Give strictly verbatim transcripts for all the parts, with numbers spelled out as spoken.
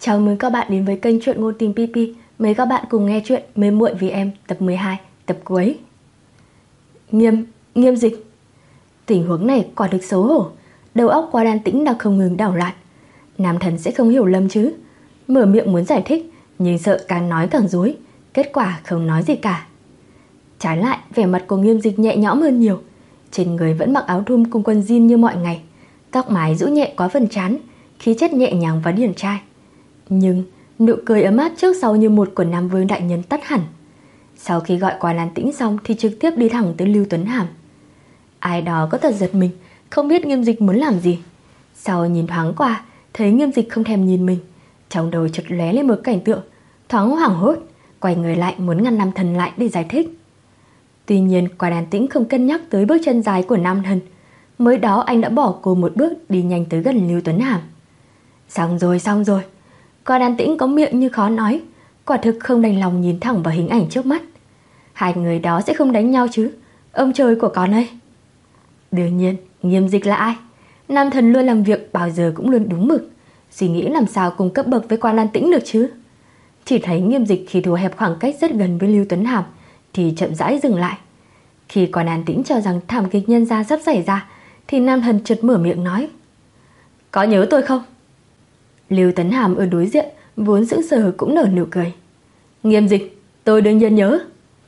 Chào mừng các bạn đến với kênh Truyện Ngôn Tình pê pê. Mời các bạn cùng nghe chuyện Mê Muội Vì Em tập mười hai, tập cuối. Nghiêm, Nghiêm Dịch. Tình huống này quả thực xấu hổ. Đầu óc Qua Đan Tĩnh đang không ngừng đảo loạn. Nam Thần sẽ không hiểu lầm chứ. Mở miệng muốn giải thích, nhưng sợ càng nói càng rối. Kết quả không nói gì cả. Trái lại, vẻ mặt của Nghiêm Dịch nhẹ nhõm hơn nhiều. Trên người vẫn mặc áo thun cùng quần jean như mọi ngày. Tóc mái rũ nhẹ quá phần trán, khí chất nhẹ nhàng và điển trai. Nhưng nụ cười ấm áp trước sau như một của Nam Vương đại nhân tắt hẳn. Sau khi gọi Qua Đan Tĩnh xong thì trực tiếp đi thẳng tới Lưu Tuấn Hàm. Ai đó có thật giật mình, không biết Nghiêm Dịch muốn làm gì. Sau nhìn thoáng qua, thấy Nghiêm Dịch không thèm nhìn mình, trong đầu chợt lóe lên một cảnh tượng, thoáng hoảng hốt, quay người lại muốn ngăn Nam Thần lại để giải thích. Tuy nhiên Qua Đan Tĩnh không cân nhắc tới bước chân dài của Nam Thần. Mới đó anh đã bỏ cô một bước đi nhanh tới gần Lưu Tuấn Hàm. Xong rồi, xong rồi. Qua Đan Tĩnh có miệng như khó nói, quả thực không đành lòng nhìn thẳng vào hình ảnh trước mắt. Hai người đó sẽ không đánh nhau chứ, ông trời của con ơi. Đương nhiên, Nghiêm Dịch là ai? Nam Thần luôn làm việc bao giờ cũng luôn đúng mực, suy nghĩ làm sao cùng cấp bậc với Qua Đan Tĩnh được chứ. Chỉ thấy Nghiêm Dịch khi thu hẹp khoảng cách rất gần với Lưu Tuấn Hàm thì chậm rãi dừng lại. Khi Qua Đan Tĩnh cho rằng thảm kịch nhân gian sắp xảy ra thì Nam Thần chợt mở miệng nói: Có nhớ tôi không? Lưu Tuấn Hàm ở đối diện vốn sững sờ cũng nở nụ cười. Nghiêm Dịch, tôi đương nhiên nhớ.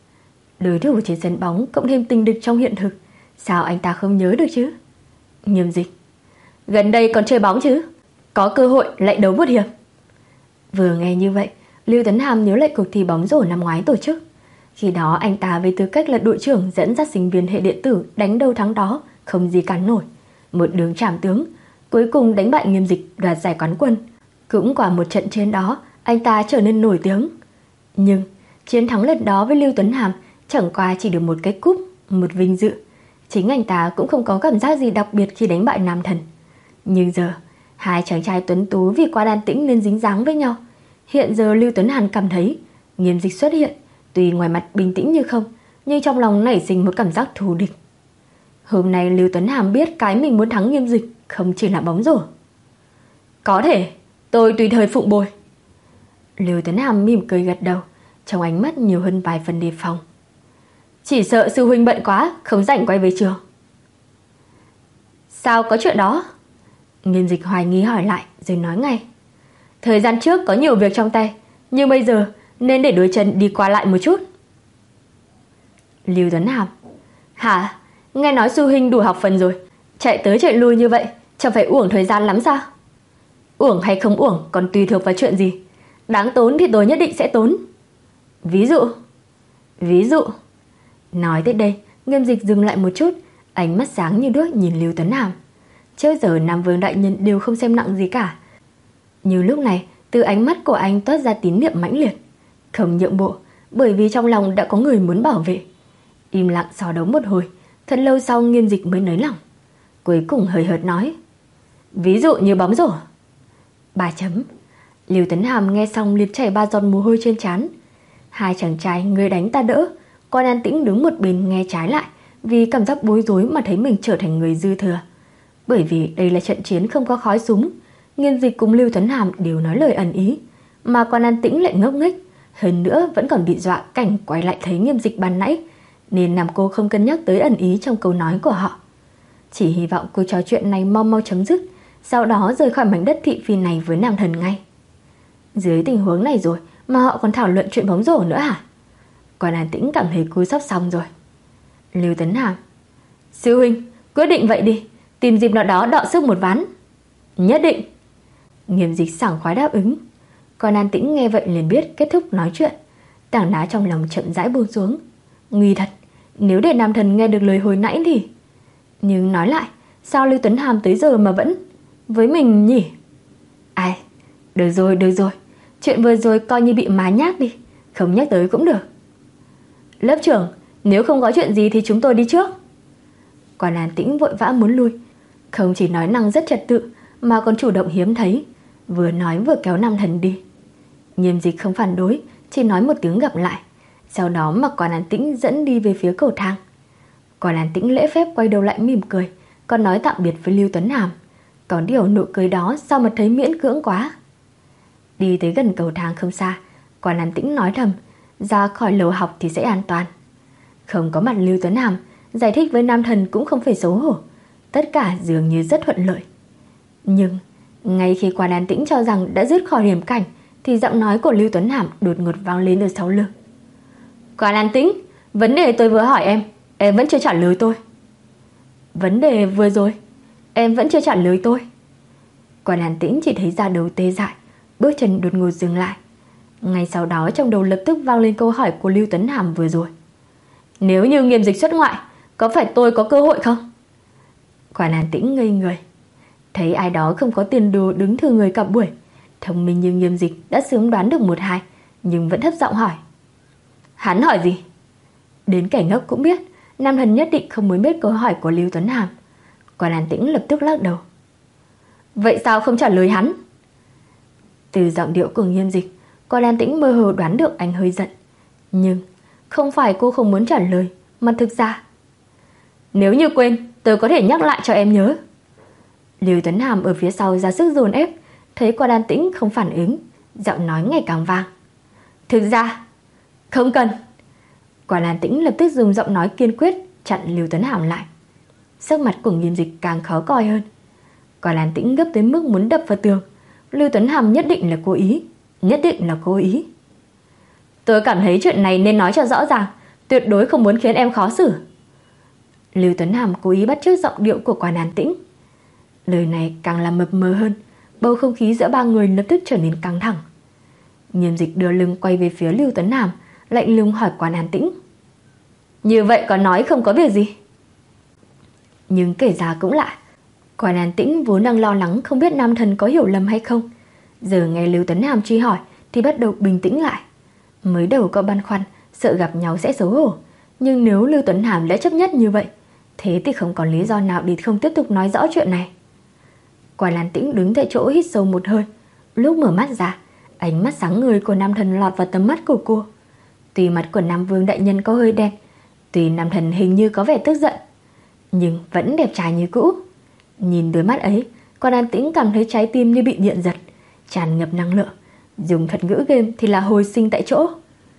Đối thủ trên sân bóng cộng thêm tình địch trong hiện thực, sao anh ta không nhớ được chứ? Nghiêm Dịch, gần đây còn chơi bóng chứ, có cơ hội lại đấu một hiệp. Vừa nghe như vậy, Lưu Tuấn Hàm nhớ lại cuộc thi bóng rổ năm ngoái tổ chức. Khi đó anh ta với tư cách là đội trưởng dẫn dắt sinh viên hệ điện tử đánh đâu thắng đó, không gì cản nổi, một đường trảm tướng, cuối cùng đánh bại Nghiêm Dịch đoạt giải quán quân. Cũng qua một trận chiến đó, anh ta trở nên nổi tiếng. Nhưng chiến thắng lần đó với Lưu Tuấn Hàm chẳng qua chỉ được một cái cúp, một vinh dự. Chính anh ta cũng không có cảm giác gì đặc biệt khi đánh bại Nam Thần. Nhưng giờ, hai chàng trai tuấn tú vì Qua Đan Tĩnh nên dính dáng với nhau. Hiện giờ Lưu Tuấn Hàm cảm thấy Nghiêm Dịch xuất hiện, tuy ngoài mặt bình tĩnh như không, nhưng trong lòng nảy sinh một cảm giác thù địch. Hôm nay Lưu Tuấn Hàm biết cái mình muốn thắng Nghiêm Dịch không chỉ là bóng rổ. Có thể, tôi tùy thời phụng bồi. Lưu Tuấn Hàm mỉm cười gật đầu, trong ánh mắt nhiều hơn vài phần đề phòng. Chỉ sợ sư huynh bận quá, không rảnh quay về trường. Sao có chuyện đó? Nghiêm Dịch hoài nghi hỏi lại rồi nói ngay. Thời gian trước có nhiều việc trong tay, nhưng bây giờ nên để đôi chân đi qua lại một chút. Lưu Tuấn Hàm, hả? Nghe nói sư huynh đủ học phần rồi, chạy tới chạy lui như vậy chẳng phải uổng thời gian lắm sao? Uổng hay không uổng còn tùy thuộc vào chuyện gì. Đáng tốn thì tôi nhất định sẽ tốn. Ví dụ? Ví dụ? Nói tới đây, Nghiêm Dịch dừng lại một chút, ánh mắt sáng như đuốc nhìn Lưu Tuấn Hàm. Trước giờ Nam Vương đại nhân đều không xem nặng gì cả, nhưng lúc này từ ánh mắt của anh toát ra tín niệm mãnh liệt, không nhượng bộ, bởi vì trong lòng đã có người muốn bảo vệ. Im lặng so đấu một hồi, thật lâu sau Nghiêm Dịch mới nới lỏng, cuối cùng hời hợt nói: Ví dụ như bóng rổ. Ba chấm. Lưu Tuấn Hàm nghe xong liệt chảy ba giọt mồ hôi trên trán. Hai chàng trai người đánh ta đỡ, Qua Đan Tĩnh đứng một bên nghe trái lại, vì cảm giác bối rối mà thấy mình trở thành người dư thừa. Bởi vì đây là trận chiến không có khói súng, Nghiêm Dịch cùng Lưu Tuấn Hàm đều nói lời ẩn ý, mà Qua Đan Tĩnh lại ngốc nghếch, hơn nữa vẫn còn bị dọa cảnh quay lại thấy Nghiêm Dịch ban nãy, nên làm cô không cân nhắc tới ẩn ý trong câu nói của họ. Chỉ hy vọng cuộc trò chuyện này mau mau chấm dứt, sau đó rời khỏi mảnh đất thị phi này với Nam Thần ngay. Dưới tình huống này rồi mà họ còn thảo luận chuyện bóng rổ nữa hả? Qua Đan Tĩnh cảm thấy cô sắp xong rồi. Lưu Tuấn Hàm, sư huynh, quyết định vậy đi, tìm dịp nào đó đọ sức một ván. Nhất định. Nghiêm Dịch sảng khoái đáp ứng. Qua Đan Tĩnh nghe vậy liền biết kết thúc nói chuyện, tảng đá trong lòng chậm rãi buông xuống. Nguy thật, nếu để Nam Thần nghe được lời hồi nãy thì... Nhưng nói lại, sao Lưu Tuấn Hàm tới giờ mà vẫn với mình nhỉ? Ai, được rồi, được rồi, chuyện vừa rồi coi như bị má nhác đi, không nhắc tới cũng được. Lớp trưởng, nếu không có chuyện gì thì chúng tôi đi trước. Qua Đan Tĩnh vội vã muốn lui, không chỉ nói năng rất trật tự mà còn chủ động hiếm thấy, vừa nói vừa kéo Nam Thần đi. Nghiêm Dịch không phản đối, chỉ nói một tiếng gặp lại, sau đó mặc Qua Đan Tĩnh dẫn đi về phía cầu thang. Qua Đan Tĩnh lễ phép quay đầu lại mỉm cười, còn nói tạm biệt với Lưu Tuấn Hàm. Có điều nụ cười đó sao mà thấy miễn cưỡng quá. Đi tới gần cầu thang không xa, Quan An Tĩnh nói thầm, ra khỏi lầu học thì sẽ an toàn. Không có mặt Lưu Tuấn Hàm, giải thích với nam thần cũng không phải xấu hổ. Tất cả dường như rất thuận lợi. Nhưng ngay khi Quan An Tĩnh cho rằng đã dứt khỏi hiểm cảnh, thì giọng nói của Lưu Tuấn Hàm đột ngột vang lên ở sau lưng. Quan An Tĩnh, vấn đề tôi vừa hỏi em, em vẫn chưa trả lời tôi. Vấn đề vừa rồi, em vẫn chưa trả lời tôi. Quan An Tĩnh chỉ thấy da đầu tê dại, bước chân đột ngột dừng lại. Ngay sau đó trong đầu lập tức vang lên câu hỏi của Lưu Tuấn Hàm vừa rồi. Nếu như Nghiêm Dịch xuất ngoại, có phải tôi có cơ hội không? Quan An Tĩnh ngây người. Thấy ai đó không có tiền đồ đứng thừa người cả buổi, thông minh như Nghiêm Dịch đã sớm đoán được một hai, nhưng vẫn thấp giọng hỏi. Hắn hỏi gì? Đến kẻ ngốc cũng biết nam thần nhất định không muốn biết câu hỏi của Lưu Tuấn Hàm. Quan An Tĩnh lập tức lắc đầu. Vậy sao không trả lời hắn? Từ giọng điệu của Nghiêm Dịch, Quan An Tĩnh mơ hồ đoán được anh hơi giận. Nhưng không phải cô không muốn trả lời, mà thực ra nếu như quên, tôi có thể nhắc lại cho em nhớ. Lưu Tuấn Hàm ở phía sau ra sức dồn ép, thấy Quan An Tĩnh không phản ứng, giọng nói ngày càng vang. Thực ra không cần. Quan An Tĩnh lập tức dùng giọng nói kiên quyết chặn Lưu Tuấn Hàm lại. Sắc mặt của Nghiêm Dịch càng khó coi hơn. Quan An Tĩnh gấp tới mức muốn đập vào tường. Lưu Tuấn Hàm nhất định là cố ý, nhất định là cố ý. Tôi cảm thấy chuyện này nên nói cho rõ ràng, tuyệt đối không muốn khiến em khó xử. Lưu Tuấn Hàm cố ý bắt chước giọng điệu của Quan An Tĩnh. Lời này càng làm mập mờ hơn, bầu không khí giữa ba người lập tức trở nên căng thẳng. Nghiêm Dịch đưa lưng quay về phía Lưu Tuấn Hàm, lạnh lùng hỏi Quan An Tĩnh. Như vậy có nói không có việc gì? Nhưng kể ra cũng lạ, Quan An Tĩnh vốn đang lo lắng không biết nam thần có hiểu lầm hay không, giờ nghe Lưu Tuấn Hàm truy hỏi thì bắt đầu bình tĩnh lại. Mới đầu có băn khoăn, sợ gặp nhau sẽ xấu hổ, nhưng nếu Lưu Tuấn Hàm đã chấp nhất như vậy, thế thì không còn lý do nào để không tiếp tục nói rõ chuyện này. Quan An Tĩnh đứng tại chỗ hít sâu một hơi. Lúc mở mắt ra, ánh mắt sáng ngời của nam thần lọt vào tầm mắt của cô. Tuy mặt của Nam Vương đại nhân có hơi đen, tuy nam thần hình như có vẻ tức giận, nhưng vẫn đẹp trai như cũ. Nhìn đôi mắt ấy, Quan An Tĩnh cảm thấy trái tim như bị điện giật, tràn ngập năng lượng. Dùng thuật ngữ game thì là hồi sinh tại chỗ.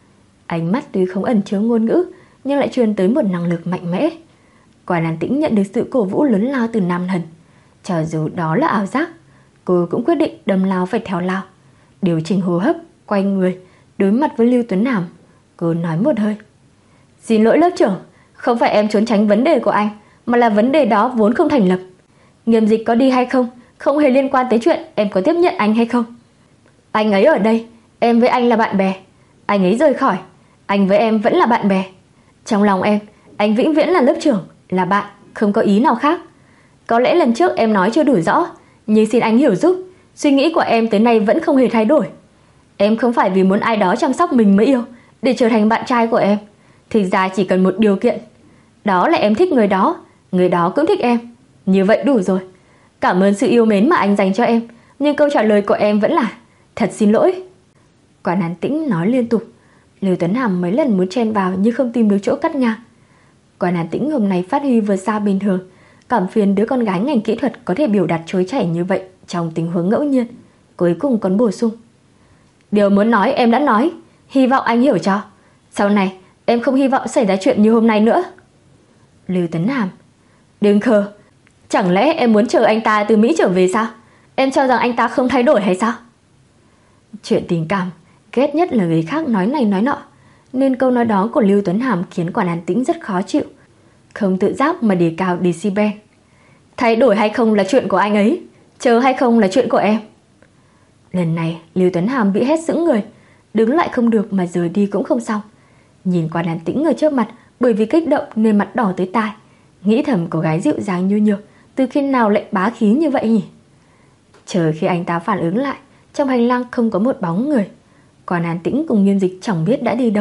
Ánh mắt tuy không ẩn chứa ngôn ngữ, nhưng lại truyền tới một năng lực mạnh mẽ. Quan An Tĩnh nhận được sự cổ vũ lớn lao từ nam thần. Cho dù đó là ảo giác, cô cũng quyết định đâm lao phải theo lao. Điều chỉnh hô hấp, quay người, đối mặt với Lưu Tuấn Hàm. Cô nói một hơi. Xin lỗi lớp trưởng, không phải em trốn tránh vấn đề của anh, mà là vấn đề đó vốn không thành lập. Nghiêm Dịch có đi hay không không hề liên quan tới chuyện em có tiếp nhận anh hay không. Anh ấy ở đây, em với anh là bạn bè. Anh ấy rời khỏi, anh với em vẫn là bạn bè. Trong lòng em, anh vĩnh viễn là lớp trưởng, là bạn, không có ý nào khác. Có lẽ lần trước em nói chưa đủ rõ, nhưng xin anh hiểu giúp. Suy nghĩ của em tới nay vẫn không hề thay đổi. Em không phải vì muốn ai đó chăm sóc mình mới yêu, để trở thành bạn trai của em. Thực ra chỉ cần một điều kiện, đó là em thích người đó, người đó cũng thích em. Như vậy đủ rồi. Cảm ơn sự yêu mến mà anh dành cho em, nhưng câu trả lời của em vẫn là thật xin lỗi. Quan An Tĩnh nói liên tục. Lưu Tuấn Hàm mấy lần muốn chen vào nhưng không tìm được chỗ cắt ngang. Quan An Tĩnh hôm nay phát huy vượt xa bình thường, cảm phiền đứa con gái ngành kỹ thuật có thể biểu đạt trôi chảy như vậy trong tình huống ngẫu nhiên. Cuối cùng còn bổ sung. Điều muốn nói em đã nói, hy vọng anh hiểu cho. Sau này em không hy vọng xảy ra chuyện như hôm nay nữa. Lưu Tuấn Hàm. Đừng khờ. Chẳng lẽ em muốn chờ anh ta từ Mỹ trở về sao? Em cho rằng anh ta không thay đổi hay sao? Chuyện tình cảm, ghét nhất là người khác nói này nói nọ, nên câu nói đó của Lưu Tuấn Hàm khiến Quan An Tĩnh rất khó chịu. Không tự giác mà đề cao decibel. Thay đổi hay không là chuyện của anh ấy, chờ hay không là chuyện của em. Lần này Lưu Tuấn Hàm bị hét sững người, đứng lại không được mà rời đi cũng không xong. Nhìn Quan An Tĩnh ở trước mặt, bởi vì kích động nên mặt đỏ tới tai, nghĩ thầm cô gái dịu dàng như nhược từ khi nào lại bá khí như vậy nhỉ. Chờ khi anh ta phản ứng lại, trong hành lang không có một bóng người. Quan An Tĩnh cùng Nghiêm Dịch chẳng biết đã đi đâu.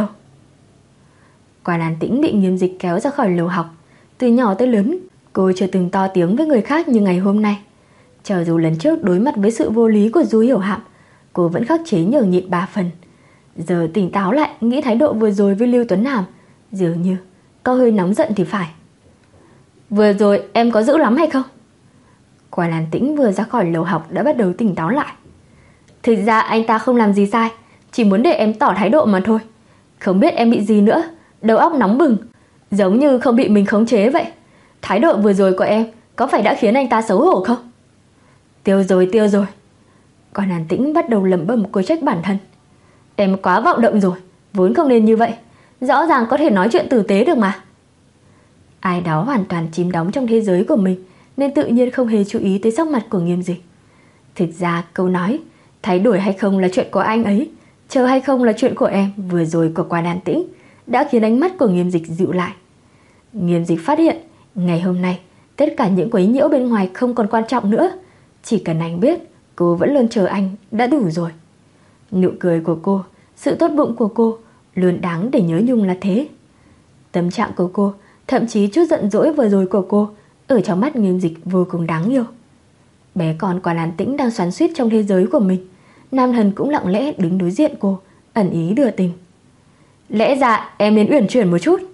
Quan An Tĩnh bị Nghiêm Dịch kéo ra khỏi lầu học. Từ nhỏ tới lớn, cô chưa từng to tiếng với người khác như ngày hôm nay. Cho dù lần trước đối mặt với sự vô lý của Du Hiểu Hạm, cô vẫn khắc chế nhường nhịn ba phần. Giờ tỉnh táo lại, nghĩ thái độ vừa rồi với Lưu Tuấn Hàm dường như có hơi nóng giận thì phải. Vừa rồi em có dữ lắm hay không? Quan An Tĩnh vừa ra khỏi lầu học đã bắt đầu tỉnh táo lại. Thực ra anh ta không làm gì sai, chỉ muốn để em tỏ thái độ mà thôi. Không biết em bị gì nữa, đầu óc nóng bừng, giống như không bị mình khống chế vậy. Thái độ vừa rồi của em có phải đã khiến anh ta xấu hổ không? Tiêu rồi, tiêu rồi. Còn An Tĩnh bắt đầu lẩm bẩm cô trách bản thân. Em quá vọng động rồi, vốn không nên như vậy. Rõ ràng có thể nói chuyện tử tế được mà. Ai đó hoàn toàn chìm đắm trong thế giới của mình, nên tự nhiên không hề chú ý tới sắc mặt của Nghiêm Dịch. Thực ra câu nói thay đổi hay không là chuyện của anh ấy, chờ hay không là chuyện của em vừa rồi của Quan An Tĩnh đã khiến ánh mắt của Nghiêm Dịch dịu lại. Nghiêm Dịch phát hiện ngày hôm nay tất cả những quấy nhiễu bên ngoài không còn quan trọng nữa. Chỉ cần anh biết cô vẫn luôn chờ anh đã đủ rồi. Nụ cười của cô, sự tốt bụng của cô luôn đáng để nhớ nhung là thế. Tâm trạng của cô, thậm chí chút giận dỗi vừa rồi của cô, ở trong mắt Nghiêm Dịch vô cùng đáng yêu. Bé con Quan An Tĩnh đang xoắn xuýt trong thế giới của mình. Nam thần cũng lặng lẽ đứng đối diện cô, ẩn ý đưa tình. Lẽ ra em nên uyển chuyển một chút.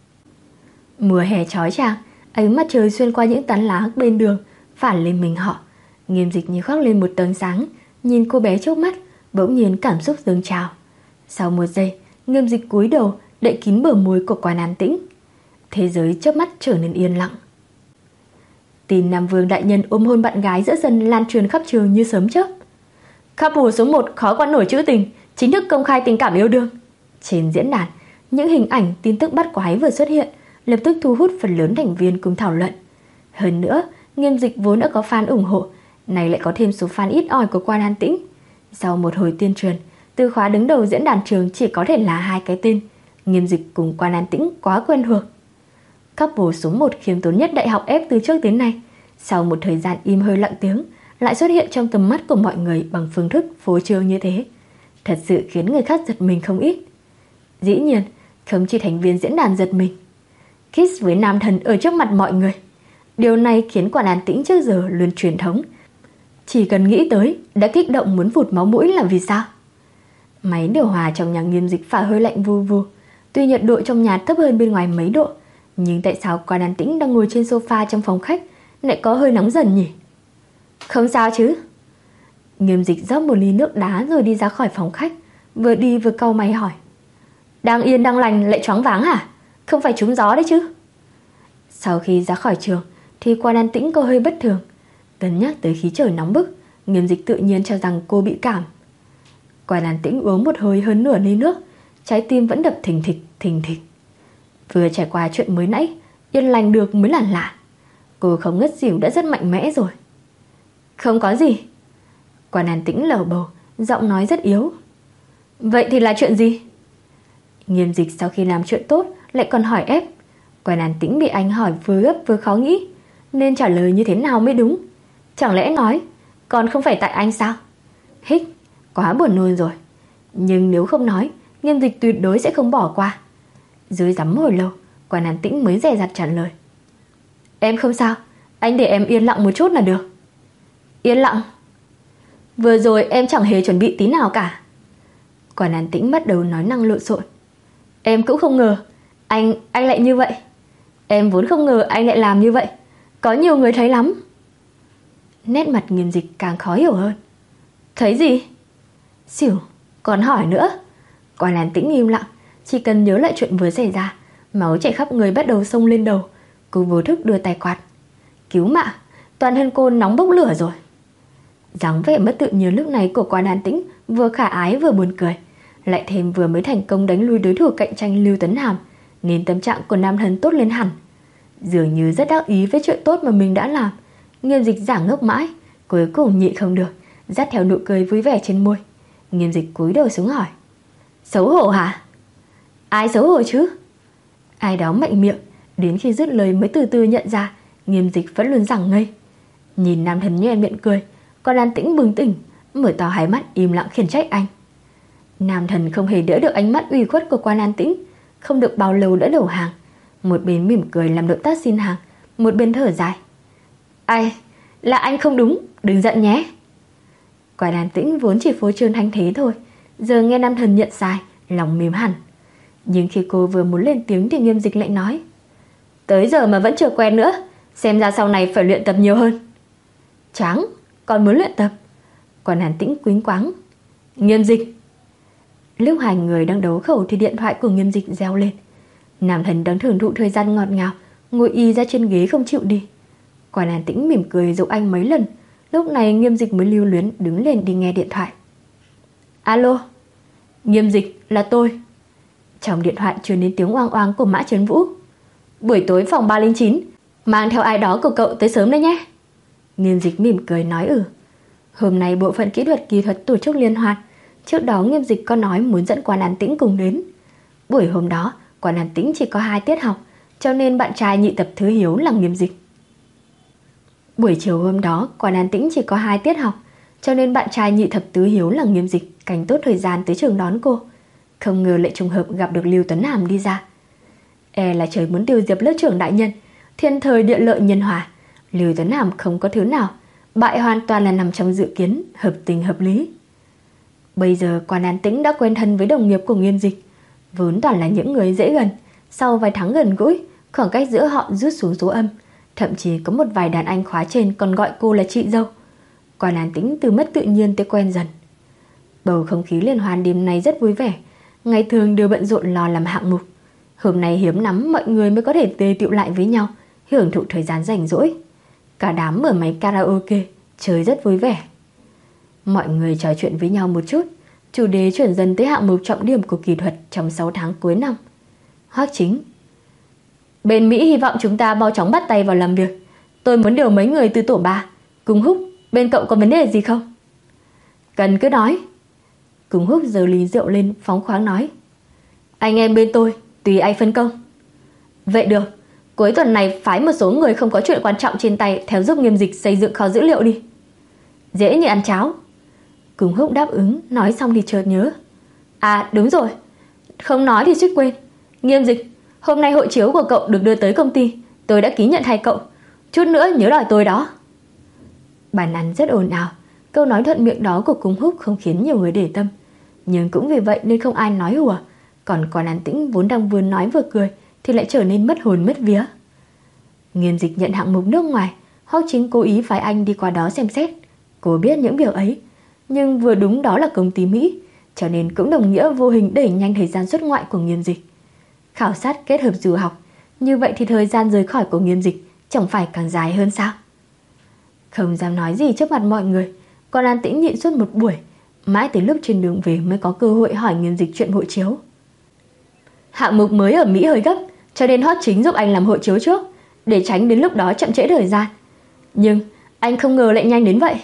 Mùa hè chói chang, ánh mặt trời xuyên qua những tán lá bên đường phản lên mình họ. Nghiêm Dịch như khoác lên một tầng sáng, nhìn cô bé trước mắt, bỗng nhiên cảm xúc dâng trào. Sau một giây, Nghiêm Dịch cúi đầu đậy kín bờ môi của Quan An Tĩnh. Thế giới chớp mắt trở nên yên lặng. Tin Nam Vương đại nhân ôm hôn bạn gái giữa sân lan truyền khắp trường như sớm chớp. Couple số một khó qua nổi trữ tình, chính thức công khai tình cảm yêu đương. Trên diễn đàn, những hình ảnh tin tức bắt quái vừa xuất hiện, lập tức thu hút phần lớn thành viên cùng thảo luận. Hơn nữa, Nghiêm Dịch vốn đã có fan ủng hộ, này lại có thêm số fan ít ỏi của Quan An Tĩnh. Sau một hồi tuyên truyền, từ khóa đứng đầu diễn đàn trường chỉ có thể là hai cái tên, Nghiêm Dịch cùng Quan An Tĩnh quá quen thuộc. Couple số một khiêm tốn nhất đại học ép từ trước đến nay, sau một thời gian im hơi lặng tiếng, lại xuất hiện trong tầm mắt của mọi người bằng phương thức phô trương như thế, thật sự khiến người khác giật mình không ít. Dĩ nhiên, không chỉ thành viên diễn đàn giật mình. Kiss với nam thần ở trước mặt mọi người, điều này khiến Quan An Tĩnh trước giờ luôn truyền thống, chỉ cần nghĩ tới đã kích động muốn phụt máu mũi là vì sao? Máy điều hòa trong nhà Nghiêm Dịch phả hơi lạnh vù vù. Tuy nhiệt độ trong nhà thấp hơn bên ngoài mấy độ, nhưng tại sao Quan An Tĩnh đang ngồi trên sofa trong phòng khách lại có hơi nóng dần nhỉ? Không sao chứ? Nghiêm Dịch rót một ly nước đá rồi đi ra khỏi phòng khách, vừa đi vừa cau mày hỏi. Đang yên đang lành lại choáng váng hả? Không phải trúng gió đấy chứ? Sau khi ra khỏi trường thì Quan An Tĩnh có hơi bất thường. Cân nhắc tới khí trời nóng bức, Nghiêm Dịch tự nhiên cho rằng cô bị cảm. Quan An Tĩnh uống một hơi hơn nửa ly nước, trái tim vẫn đập thình thịch thình thịch. Vừa trải qua chuyện mới nãy, yên lành được mới là lạ. Cô không ngất xỉu đã rất mạnh mẽ rồi. Không có gì. Quan An Tĩnh lầu bầu, giọng nói rất yếu. Vậy thì là chuyện gì? Nghiêm Dịch sau khi làm chuyện tốt lại còn hỏi ép. Quan An Tĩnh bị anh hỏi vừa gấp vừa khó nghĩ, nên trả lời như thế nào mới đúng. Chẳng lẽ nói còn không phải tại anh sao? Hích, quá buồn nôn rồi. Nhưng nếu không nói, Nghiêm Dịch tuyệt đối sẽ không bỏ qua. Dưới rắm hồi lâu, Quan An Tĩnh mới dè dặt trả lời. Em không sao, anh để em yên lặng một chút là được. Yên lặng? Vừa rồi em chẳng hề chuẩn bị tí nào cả. Quan An Tĩnh bắt đầu nói năng lộn xộn. Em cũng không ngờ Anh, anh lại như vậy. Em vốn không ngờ anh lại làm như vậy. Có nhiều người thấy lắm. Nét mặt Nghiêm Dịch càng khó hiểu hơn. Thấy gì? Xỉu, còn hỏi nữa. Quan An Tĩnh im lặng. Chỉ cần nhớ lại chuyện vừa xảy ra, máu chảy khắp người bắt đầu xông lên đầu. Cô vô thức đưa tay quạt. Cứu mạng, toàn thân cô nóng bốc lửa rồi. Dáng vẻ mất tự nhiên lúc này của Quan An Tĩnh vừa khả ái vừa buồn cười, lại thêm vừa mới thành công đánh lui đối thủ cạnh tranh Lưu Tấn Hàm, nên tâm trạng của nam thần tốt lên hẳn. Dường như rất đắc ý với chuyện tốt mà mình đã làm. Nghiêm Dịch giả ngốc mãi, cuối cùng nhịn không được, dắt theo nụ cười vui vẻ trên môi. Nghiêm Dịch cúi đầu xuống hỏi. Xấu hổ hả? Ai xấu hổ chứ? Ai đó mạnh miệng, đến khi dứt lời mới từ từ nhận ra Nghiêm Dịch vẫn luôn giằng ngây. Nhìn nam thần nhoẻn miệng cười, Quan An Tĩnh bừng tỉnh, mở to hai mắt im lặng khiển trách anh. Nam thần không hề đỡ được ánh mắt ủy khuất của Quan An Tĩnh, không được bao lâu đã đầu hàng. Một bên mỉm cười làm động tác xin hàng, một bên thở dài. Ai, là anh không đúng, đừng giận nhé. Quan An Tĩnh vốn chỉ phô trương thanh thế thôi, giờ nghe nam thần nhận sai, lòng mềm hẳn. Nhưng khi cô vừa muốn lên tiếng thì Nghiêm Dịch lại nói. Tới giờ mà vẫn chưa quen nữa, xem ra sau này phải luyện tập nhiều hơn. Chán, còn muốn luyện tập? Quan An Tĩnh quýnh quáng. Nghiêm Dịch. Lúc hai người đang đấu khẩu thì điện thoại của Nghiêm Dịch reo lên. Nam thần đang thưởng thụ thời gian ngọt ngào, ngồi y ra trên ghế không chịu đi. Quan An Tĩnh mỉm cười giục anh mấy lần. Lúc này Nghiêm Dịch mới lưu luyến đứng lên đi nghe điện thoại. Alo. Nghiêm Dịch, là tôi. Trong điện thoại truyền đến tiếng oang oang của Mã Trấn Vũ. Buổi tối phòng ba không chín, mang theo ai đó của cậu tới sớm đấy nhé. Nghiêm Dịch mỉm cười nói ừ. Hôm nay bộ phận kỹ thuật kỹ thuật tổ chức liên hoan. Trước đó Nghiêm Dịch có nói muốn dẫn Quan An Tĩnh cùng đến. Buổi hôm đó Quan An Tĩnh chỉ có hai tiết học, cho nên bạn trai nhị tập thứ hiếu là Nghiêm Dịch. Buổi chiều hôm đó Quan An Tĩnh chỉ có hai tiết học, cho nên bạn trai nhị thập tứ hiếu là Nghiêm Dịch canh tốt thời gian tới trường đón cô. Không ngờ lại trùng hợp gặp được Lưu Tuấn Hàm đi ra. E là trời muốn tiêu diệt lớp trưởng đại nhân, thiên thời địa lợi nhân hòa. Lưu Tuấn Hàm không có thứ nào, bại hoàn toàn là nằm trong dự kiến, hợp tình hợp lý. Bây giờ Quan An Tĩnh đã quen thân với đồng nghiệp của Nghiêm Dịch, vốn toàn là những người dễ gần. Sau vài tháng gần gũi, khoảng cách giữa họ rút xuống số âm. Thậm chí có một vài đàn anh khóa trên còn gọi cô là chị dâu. Quan An Tĩnh từ mất tự nhiên tới quen dần. Bầu không khí liên hoan đêm nay rất vui vẻ. Ngày thường đều bận rộn lo làm hạng mục. Hôm nay hiếm lắm mọi người mới có thể tề tựu lại với nhau, hưởng thụ thời gian rảnh rỗi. Cả đám mở máy karaoke, chơi rất vui vẻ. Mọi người trò chuyện với nhau một chút. Chủ đề chuyển dần tới hạng mục trọng điểm của kỹ thuật trong sáu tháng cuối năm. Hoắc Chính. Bên Mỹ hy vọng chúng ta mau chóng bắt tay vào làm việc. Tôi muốn điều mấy người từ tổ ba. Cùng Húc, bên cậu có vấn đề gì không? Cần cứ nói. Cùng Húc giơ ly rượu lên phóng khoáng nói. Anh em bên tôi, tùy anh phân công. Vậy được, cuối tuần này phái một số người không có chuyện quan trọng trên tay theo giúp Nghiêm Dịch xây dựng kho dữ liệu đi. Dễ như ăn cháo. Cùng Húc đáp ứng, nói xong thì chợt nhớ. À đúng rồi, không nói thì suýt quên. Nghiêm Dịch, hôm nay hộ chiếu của cậu được đưa tới công ty. Tôi đã ký nhận thay cậu. Chút nữa nhớ đòi tôi đó. Bàn ăn rất ồn ào. Câu nói thuận miệng đó của Cung Húc không khiến nhiều người để tâm. Nhưng cũng vì vậy nên không ai nói hùa. Còn Quan An Tĩnh vốn đang vừa nói vừa cười thì lại trở nên mất hồn mất vía. Nghiêm Dịch nhận hạng mục nước ngoài. Hoắc Chính cố ý phái anh đi qua đó xem xét. Cô biết những việc ấy, nhưng vừa đúng đó là công ty Mỹ, cho nên cũng đồng nghĩa vô hình đẩy nhanh thời gian xuất ngoại của Nghiêm Dịch. Khảo sát kết hợp du học, như vậy thì thời gian rời khỏi của Nghiêm Dịch chẳng phải càng dài hơn sao? Không dám nói gì trước mặt mọi người, Quan An Tĩnh nhịn suốt một buổi, mãi tới lúc trên đường về mới có cơ hội hỏi Nghiêm Dịch chuyện hộ chiếu. Hạng mục mới ở Mỹ hơi gấp, cho nên Hoắc Chính giúp anh làm hộ chiếu trước, để tránh đến lúc đó chậm trễ thời gian. Nhưng anh không ngờ lại nhanh đến vậy.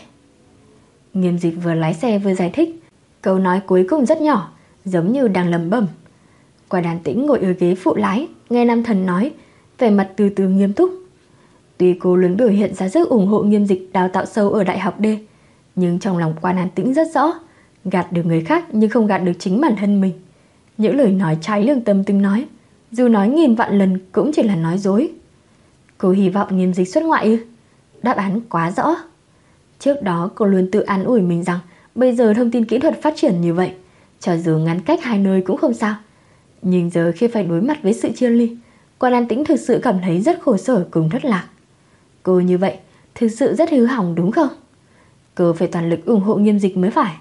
Nghiêm Dịch vừa lái xe vừa giải thích, câu nói cuối cùng rất nhỏ, giống như đang lẩm bẩm. Quan An Tĩnh ngồi ở ghế phụ lái, nghe nam thần nói, vẻ mặt từ từ nghiêm túc. Tuy cô luôn biểu hiện ra rất ủng hộ Nghiêm Dịch đào tạo sâu ở đại học D, nhưng trong lòng Quan An Tĩnh rất rõ, gạt được người khác nhưng không gạt được chính bản thân mình. Những lời nói trái lương tâm từng nói, dù nói nghìn vạn lần cũng chỉ là nói dối. Cô hy vọng Nghiêm Dịch xuất ngoại ư? Đáp án quá rõ. Trước đó cô luôn tự an ủi mình rằng bây giờ thông tin kỹ thuật phát triển như vậy, cho dù ngắn cách hai nơi cũng không sao. Nhưng giờ khi phải đối mặt với sự chia ly, Quan An Tĩnh thực sự cảm thấy rất khổ sở cùng thất lạc. Cô như vậy thực sự rất hư hỏng đúng không? Cô phải toàn lực ủng hộ Nghiêm Dịch mới phải.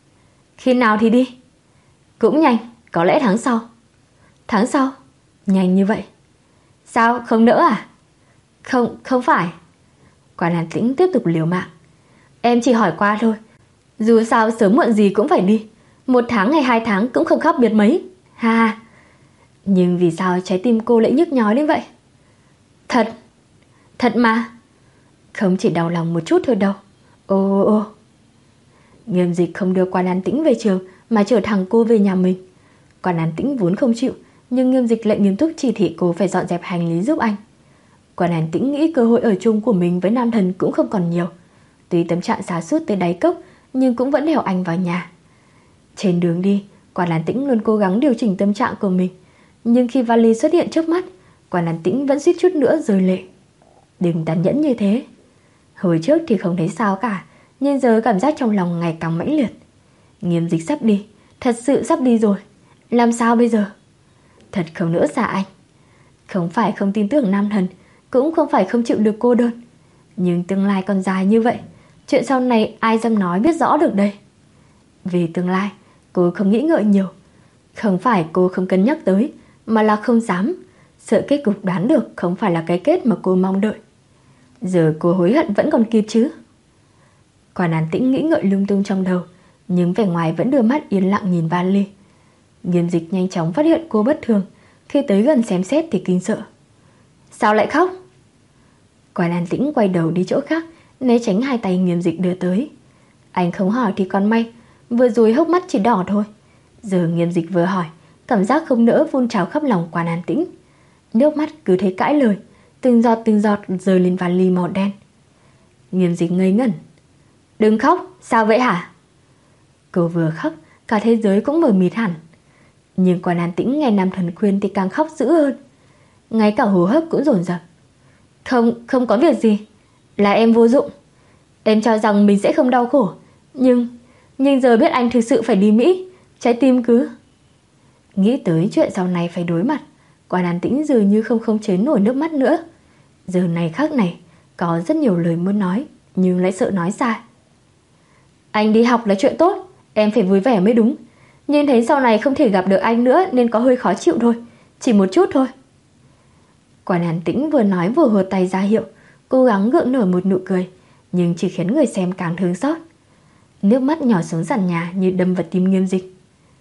Khi nào thì đi? Cũng nhanh, có lẽ tháng sau. Tháng sau? Nhanh như vậy? Sao, không nỡ à? Không, không phải. Quan An Tĩnh tiếp tục liều mạng. Em chỉ hỏi qua thôi. Dù sao sớm muộn gì cũng phải đi. Một tháng hay hai tháng cũng không khác biệt mấy. Ha ha. Nhưng vì sao trái tim cô lại nhức nhói đến vậy? Thật. Thật mà. Không chỉ đau lòng một chút thôi đâu. Ô ô ô. Nghiêm Dịch không đưa Quan An Tĩnh về trường mà chở thẳng cô về nhà mình. Quan An Tĩnh vốn không chịu, nhưng Nghiêm Dịch lại nghiêm túc chỉ thị cô phải dọn dẹp hành lý giúp anh. Quan An Tĩnh nghĩ cơ hội ở chung của mình với nam thần cũng không còn nhiều. Tuy tâm trạng sa sút tới đáy cốc, nhưng cũng vẫn đèo anh vào nhà. Trên đường đi, Quan An Tĩnh luôn cố gắng điều chỉnh tâm trạng của mình. Nhưng khi vali xuất hiện trước mắt, Quan An Tĩnh vẫn suýt chút nữa rơi lệ. Đừng tàn nhẫn như thế. Hồi trước thì không thấy sao cả, nhưng giờ cảm giác trong lòng ngày càng mãnh liệt. Nghiêm Dịch sắp đi, thật sự sắp đi rồi. Làm sao bây giờ? Thật không nỡ xa anh. Không phải không tin tưởng nam thần, cũng không phải không chịu được cô đơn. Nhưng tương lai còn dài như vậy, chuyện sau này ai dám nói biết rõ được đây. Về tương lai, cô không nghĩ ngợi nhiều. Không phải cô không cân nhắc tới, mà là không dám. Sợ kết cục đoán được không phải là cái kết mà cô mong đợi. Giờ cô hối hận vẫn còn kịp chứ. Quan An Tĩnh nghĩ ngợi lung tung trong đầu, nhưng vẻ ngoài vẫn đưa mắt yên lặng nhìn vali. Nghiêm Dịch nhanh chóng phát hiện cô bất thường. Khi tới gần xem xét thì kinh sợ. Sao lại khóc? Quan An Tĩnh quay đầu đi chỗ khác, né tránh hai tay Nghiêm Dịch đưa tới. Anh không hỏi thì còn may, vừa rồi hốc mắt chỉ đỏ thôi. Giờ Nghiêm Dịch vừa hỏi, cảm giác không nỡ phun trào khắp lòng Quan An Tĩnh. Nước mắt cứ thế cãi lời, từng giọt từng giọt rơi lên vali màu đen. Nghiêm Dịch ngây ngẩn. Đừng khóc, sao vậy hả? Cô vừa khóc, cả thế giới cũng mờ mịt hẳn. Nhưng Quan An Tĩnh nghe Nam Thần khuyên thì càng khóc dữ hơn. Ngay cả hô hấp cũng dồn dập. Không, không có việc gì. Là em vô dụng. Em cho rằng mình sẽ không đau khổ. Nhưng, nhưng giờ biết anh thực sự phải đi Mỹ, trái tim cứ... Nghĩ tới chuyện sau này phải đối mặt, Quan An Tĩnh dường như không khống chế nổi nước mắt nữa. Giờ này khắc này, có rất nhiều lời muốn nói, nhưng lại sợ nói sai. Anh đi học là chuyện tốt, em phải vui vẻ mới đúng. Nhưng thấy sau này không thể gặp được anh nữa nên có hơi khó chịu thôi. Chỉ một chút thôi. Quan An Tĩnh vừa nói vừa hùa tay ra hiệu, cố gắng gượng nở một nụ cười, nhưng chỉ khiến người xem càng thương xót. Nước mắt nhỏ xuống sàn nhà như đâm vào tim Nghiêm Dịch.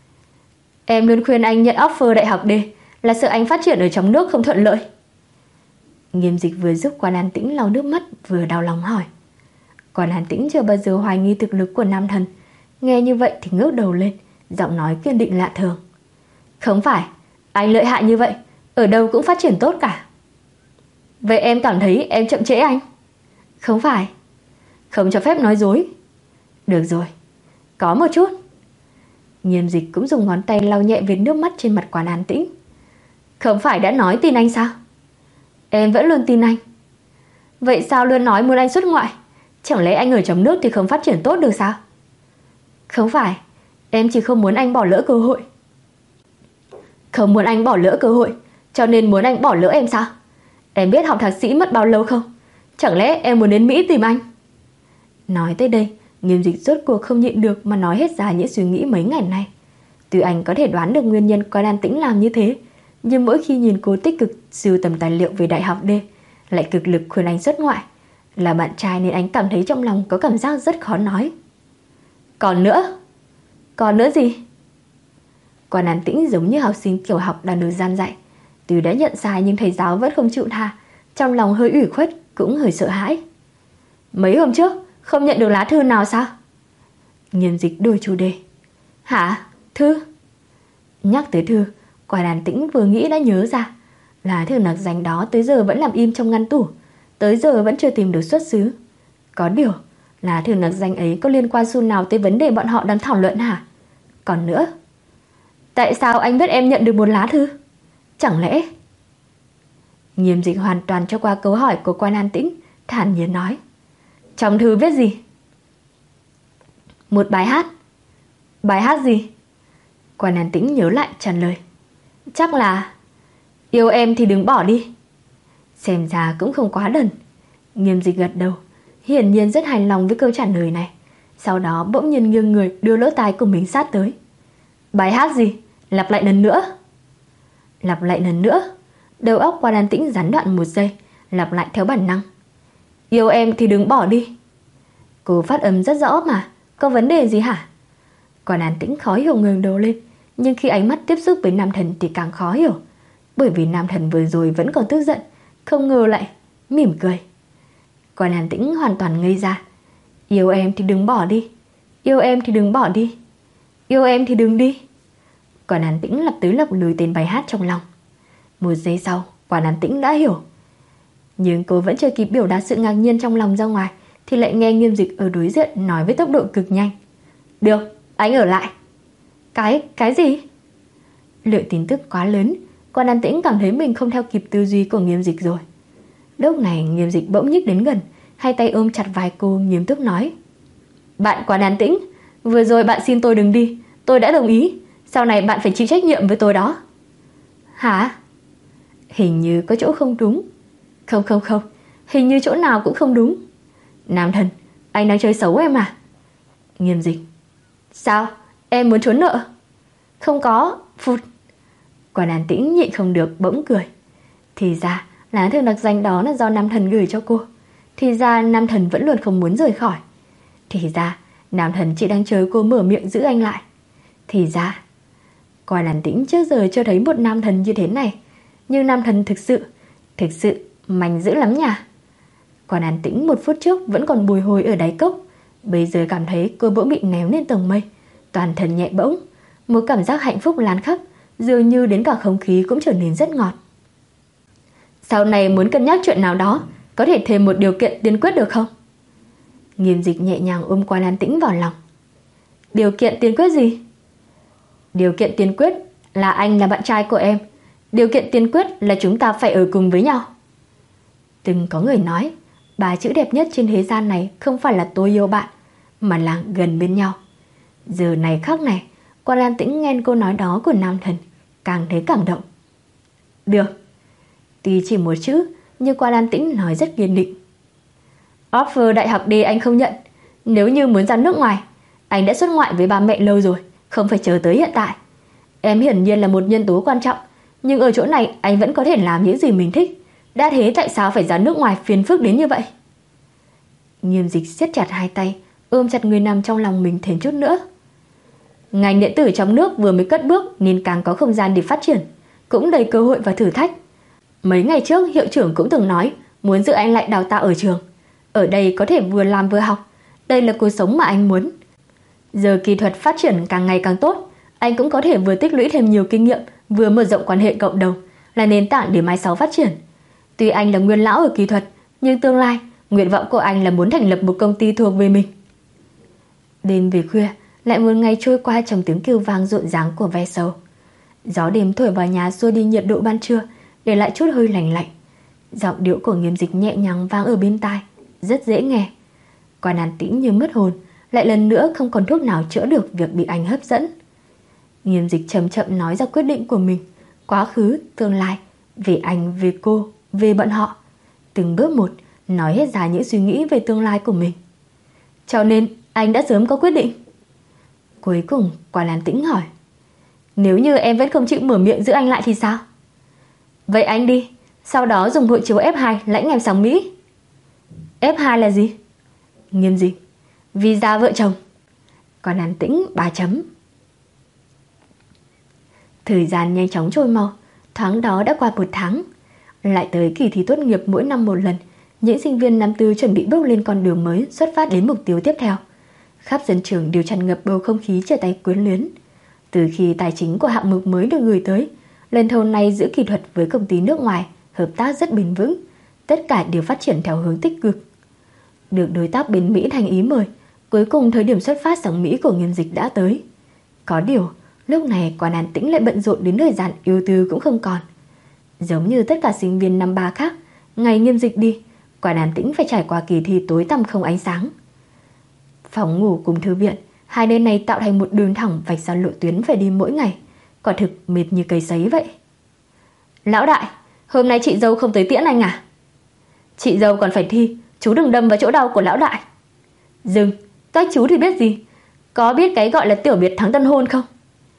Em luôn khuyên anh nhận offer đại học đi, là sợ anh phát triển ở trong nước không thuận lợi. Nghiêm Dịch vừa giúp Quan An Tĩnh lau nước mắt vừa đau lòng hỏi. Quan An Tĩnh chưa bao giờ hoài nghi thực lực của nam thần. Nghe như vậy thì ngước đầu lên, giọng nói kiên định lạ thường. Không phải, anh lợi hại như vậy, ở đâu cũng phát triển tốt cả. Vậy em cảm thấy em chậm trễ anh? Không phải. Không cho phép nói dối. Được rồi, có một chút. Nghiêm Dịch cũng dùng ngón tay lau nhẹ vệt nước mắt trên mặt Quan An Tĩnh. Không phải đã nói tin anh sao? Em vẫn luôn tin anh. Vậy sao luôn nói muốn anh xuất ngoại? Chẳng lẽ anh ở trong nước thì không phát triển tốt được sao? Không phải, em chỉ không muốn anh bỏ lỡ cơ hội. Không muốn anh bỏ lỡ cơ hội, cho nên muốn anh bỏ lỡ em sao? Em biết học thạc sĩ mất bao lâu không? Chẳng lẽ em muốn đến Mỹ tìm anh? Nói tới đây, Nghiêm Dịch rốt cuộc không nhịn được mà nói hết ra những suy nghĩ mấy ngày nay. Tuy anh có thể đoán được nguyên nhân Quan An Tĩnh làm như thế, nhưng mỗi khi nhìn cô tích cực sưu tầm tài liệu về đại học D, lại cực lực khuyên anh xuất ngoại. Là bạn trai nên anh cảm thấy trong lòng có cảm giác rất khó nói. Còn nữa? Còn nữa gì? Quan An Tĩnh giống như học sinh tiểu học đang được gian dạy. Tuy đã nhận sai nhưng thầy giáo vẫn không chịu tha, trong lòng hơi ủy khuất, cũng hơi sợ hãi. Mấy hôm trước không nhận được lá thư nào sao? Nghiêm Dịch đổi chủ đề. Hả? Thư? Nhắc tới thư, Quan An Tĩnh vừa nghĩ đã nhớ ra. Lá thư nặc danh đó tới giờ vẫn nằm im trong ngăn tủ, tới giờ vẫn chưa tìm được xuất xứ. Có điều, lá thư nặc danh ấy có liên quan xu nào tới vấn đề bọn họ đang thảo luận hả? Còn nữa, tại sao anh biết em nhận được một lá thư? Chẳng lẽ... Nghiêm Dịch hoàn toàn cho qua câu hỏi của Quan An Tĩnh, thản nhiên nói. Trong thư viết gì? Một bài hát. Bài hát gì? Quan An Tĩnh nhớ lại trả lời. Chắc là yêu em thì đừng bỏ đi. Xem ra cũng không quá đần. Nghiêm Dịch gật đầu, hiển nhiên rất hài lòng với câu trả lời này. Sau đó bỗng nhiên nghiêng người đưa lỗ tai của mình sát tới. Bài hát gì? Lặp lại lần nữa. Lặp lại lần nữa. Đầu óc Quan An Tĩnh gián đoạn một giây, lặp lại theo bản năng. Yêu em thì đừng bỏ đi. Cô phát âm rất rõ mà, có vấn đề gì hả? Quan An Tĩnh khó hiểu ngẩng đầu lên, nhưng khi ánh mắt tiếp xúc với nam thần thì càng khó hiểu. Bởi vì nam thần vừa rồi vẫn còn tức giận, không ngờ lại mỉm cười. Quan An Tĩnh hoàn toàn ngây ra. Yêu em thì đừng bỏ đi. Yêu em thì đừng bỏ đi. Yêu em thì đừng đi. Quan An Tĩnh lặp tới lặp lùi tên bài hát trong lòng. Một giây sau, Quan An Tĩnh đã hiểu. Nhưng cô vẫn chưa kịp biểu đạt sự ngạc nhiên trong lòng ra ngoài thì lại nghe Nghiêm Dịch ở đối diện nói với tốc độ cực nhanh. Được, anh ở lại. Cái, cái gì? Lượng tin tức quá lớn, Quan An Tĩnh cảm thấy mình không theo kịp tư duy của Nghiêm Dịch rồi. Lúc này Nghiêm Dịch bỗng nhích đến gần, hai tay ôm chặt vai cô nghiêm túc nói. Bạn Quan An Tĩnh, vừa rồi bạn xin tôi đừng đi, tôi đã đồng ý. Sau này bạn phải chịu trách nhiệm với tôi đó. Hả? Hình như có chỗ không đúng. Không không không, hình như chỗ nào cũng không đúng. Nam thần, anh đang chơi xấu em à? Nghiêm Dịch. Sao? Em muốn trốn nợ? Không có, phụt. Quan An Tĩnh nhịn không được bỗng cười. Thì ra lá thư đặc danh đó là do Nam Thần gửi cho cô. Thì ra Nam Thần vẫn luôn không muốn rời khỏi. Thì ra Nam Thần chỉ đang chờ cô mở miệng giữ anh lại. Thì ra Quan An Tĩnh trước giờ chưa thấy một Nam Thần như thế này. Nhưng Nam Thần thực sự Thực sự mạnh dữ lắm nhỉ. Quan An Tĩnh một phút trước vẫn còn bồi hồi ở đáy cốc, bây giờ cảm thấy cô bỗng bị ném lên tầng mây, toàn thân nhẹ bỗng. Một cảm giác hạnh phúc lan khắp, dường như đến cả không khí cũng trở nên rất ngọt. Sau này muốn cân nhắc chuyện nào đó, có thể thêm một điều kiện tiên quyết được không? Nghiêm Dịch nhẹ nhàng ôm Quan An Tĩnh vào lòng. Điều kiện tiên quyết gì? Điều kiện tiên quyết là anh là bạn trai của em. Điều kiện tiên quyết là chúng ta phải ở cùng với nhau. Từng có người nói, ba chữ đẹp nhất trên thế gian này không phải là tôi yêu bạn, mà là gần bên nhau. Giờ này khắc này, Quan An Tĩnh nghe câu nói đó của Nam Thần, càng thấy cảm động. Được. Tuy chỉ một chữ, nhưng Quan An Tĩnh nói rất kiên định. Offer đại học đi anh không nhận. Nếu như muốn ra nước ngoài, anh đã xuất ngoại với ba mẹ lâu rồi, không phải chờ tới hiện tại. Em hiển nhiên là một nhân tố quan trọng, nhưng ở chỗ này anh vẫn có thể làm những gì mình thích. Đã thế tại sao phải ra nước ngoài phiền phức đến như vậy? Nghiêm Dịch siết chặt hai tay, ôm chặt người nằm trong lòng mình thêm chút nữa. Ngành điện tử trong nước vừa mới cất bước nên càng có không gian để phát triển, cũng đầy cơ hội và thử thách. Mấy ngày trước hiệu trưởng cũng từng nói muốn giữ anh lại đào tạo ở trường. Ở đây có thể vừa làm vừa học, đây là cuộc sống mà anh muốn. Giờ kỹ thuật phát triển càng ngày càng tốt, anh cũng có thể vừa tích lũy thêm nhiều kinh nghiệm, vừa mở rộng quan hệ cộng đồng, là nền tảng để mai sau phát triển. Tuy anh là nguyên lão ở kỹ thuật, nhưng tương lai, nguyện vọng của anh là muốn thành lập một công ty thuộc về mình. Đêm về khuya, lại một ngày trôi qua trong tiếng kêu vang rộn ràng của ve sầu. Gió đêm thổi vào nhà xua đi nhiệt độ ban trưa, để lại chút hơi lạnh lạnh. Giọng điệu của Nghiêm Dịch nhẹ nhàng vang ở bên tai, rất dễ nghe. Quan An Tĩnh như mất hồn, lại lần nữa không còn thuốc nào chữa được việc bị anh hấp dẫn. Nghiêm Dịch chậm chậm nói ra quyết định của mình, quá khứ, tương lai, về anh, về cô, về bọn họ. Từng bước một nói hết ra những suy nghĩ về tương lai của mình. Cho nên anh đã sớm có quyết định. Cuối cùng Quan An Tĩnh hỏi, nếu như em vẫn không chịu mở miệng giữ anh lại thì sao? Vậy anh đi, sau đó dùng hộ chiếu ép hai lãnh em sang Mỹ. ép hai là gì? Nghiêm Dịch, visa vợ chồng. Quan An Tĩnh ba chấm. Thời gian nhanh chóng trôi mau, thoáng đó đã qua một tháng. Lại tới kỳ thi tốt nghiệp mỗi năm một lần, những sinh viên năm tư chuẩn bị bước lên con đường mới, xuất phát đến mục tiêu tiếp theo. Khắp sân trường đều tràn ngập bầu không khí chia tay quyến luyến. Từ khi tài chính của hạng mục mới được gửi tới, lần thầu này giữa kỹ thuật với công ty nước ngoài hợp tác rất bền vững, tất cả đều phát triển theo hướng tích cực. Được đối tác bên Mỹ thành ý mời, cuối cùng thời điểm xuất phát sang Mỹ của Nghiêm Dịch đã tới. Có điều, lúc này Quan An Tĩnh lại bận rộn đến thời gian ưu tư cũng không còn. Giống như tất cả sinh viên năm ba khác, ngày Nghiêm Dịch đi, Quan An Tĩnh phải trải qua kỳ thi tối tăm không ánh sáng. Phòng ngủ cùng thư viện, hai nơi này tạo thành một đường thẳng vạch ra lộ tuyến phải đi mỗi ngày, quả thực mệt như cây sấy vậy. Lão đại, hôm nay chị dâu không tới tiễn anh à? Chị dâu còn phải thi, chú đừng đâm vào chỗ đau của lão đại. Dừng, các chú thì biết gì, có biết cái gọi là tiểu biệt thắng tân hôn không?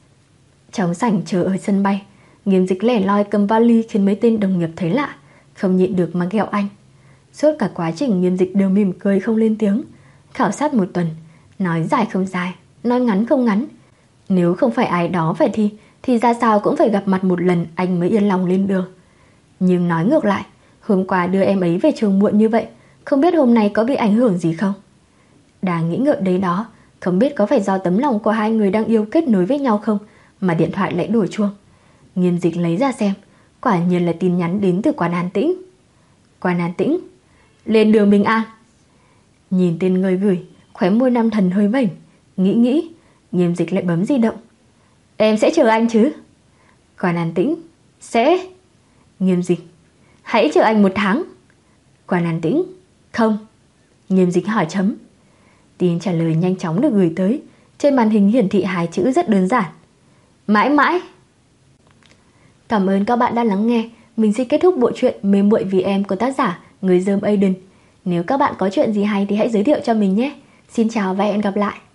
Trong sảnh chờ ở sân bay, Nghiêm Dịch lẻ loi cầm vali khiến mấy tên đồng nghiệp thấy lạ, không nhịn được mà ghẹo anh. Suốt cả quá trình Nghiêm Dịch đều mỉm cười không lên tiếng. Khảo sát một tuần, nói dài không dài, nói ngắn không ngắn. Nếu không phải ai đó phải thi, thì ra sao cũng phải gặp mặt một lần anh mới yên lòng lên đường. Nhưng nói ngược lại, hôm qua đưa em ấy về trường muộn như vậy, không biết hôm nay có bị ảnh hưởng gì không? Đang nghĩ ngợi đấy đó, không biết có phải do tấm lòng của hai người đang yêu kết nối với nhau không, mà điện thoại lại đổ chuông. Nghiêm Dịch lấy ra xem, quả nhiên là tin nhắn đến từ Quan An Tĩnh. Quan An Tĩnh, lên đường bình an. Nhìn tên người gửi, khóe môi Nam Thần hơi vểnh, nghĩ nghĩ, Nghiêm Dịch lại bấm di động. Em sẽ chờ anh chứ? Quan An Tĩnh, sẽ. Nghiêm Dịch, hãy chờ anh một tháng. Quan An Tĩnh, không. Nghiêm Dịch hỏi chấm. Tin trả lời nhanh chóng được gửi tới, trên màn hình hiển thị hai chữ rất đơn giản: mãi mãi. Cảm ơn các bạn đã lắng nghe. Mình xin kết thúc bộ truyện Mê Muội Vì Em của tác giả Người Dơm Aiden. Nếu các bạn có chuyện gì hay thì hãy giới thiệu cho mình nhé. Xin chào và hẹn gặp lại.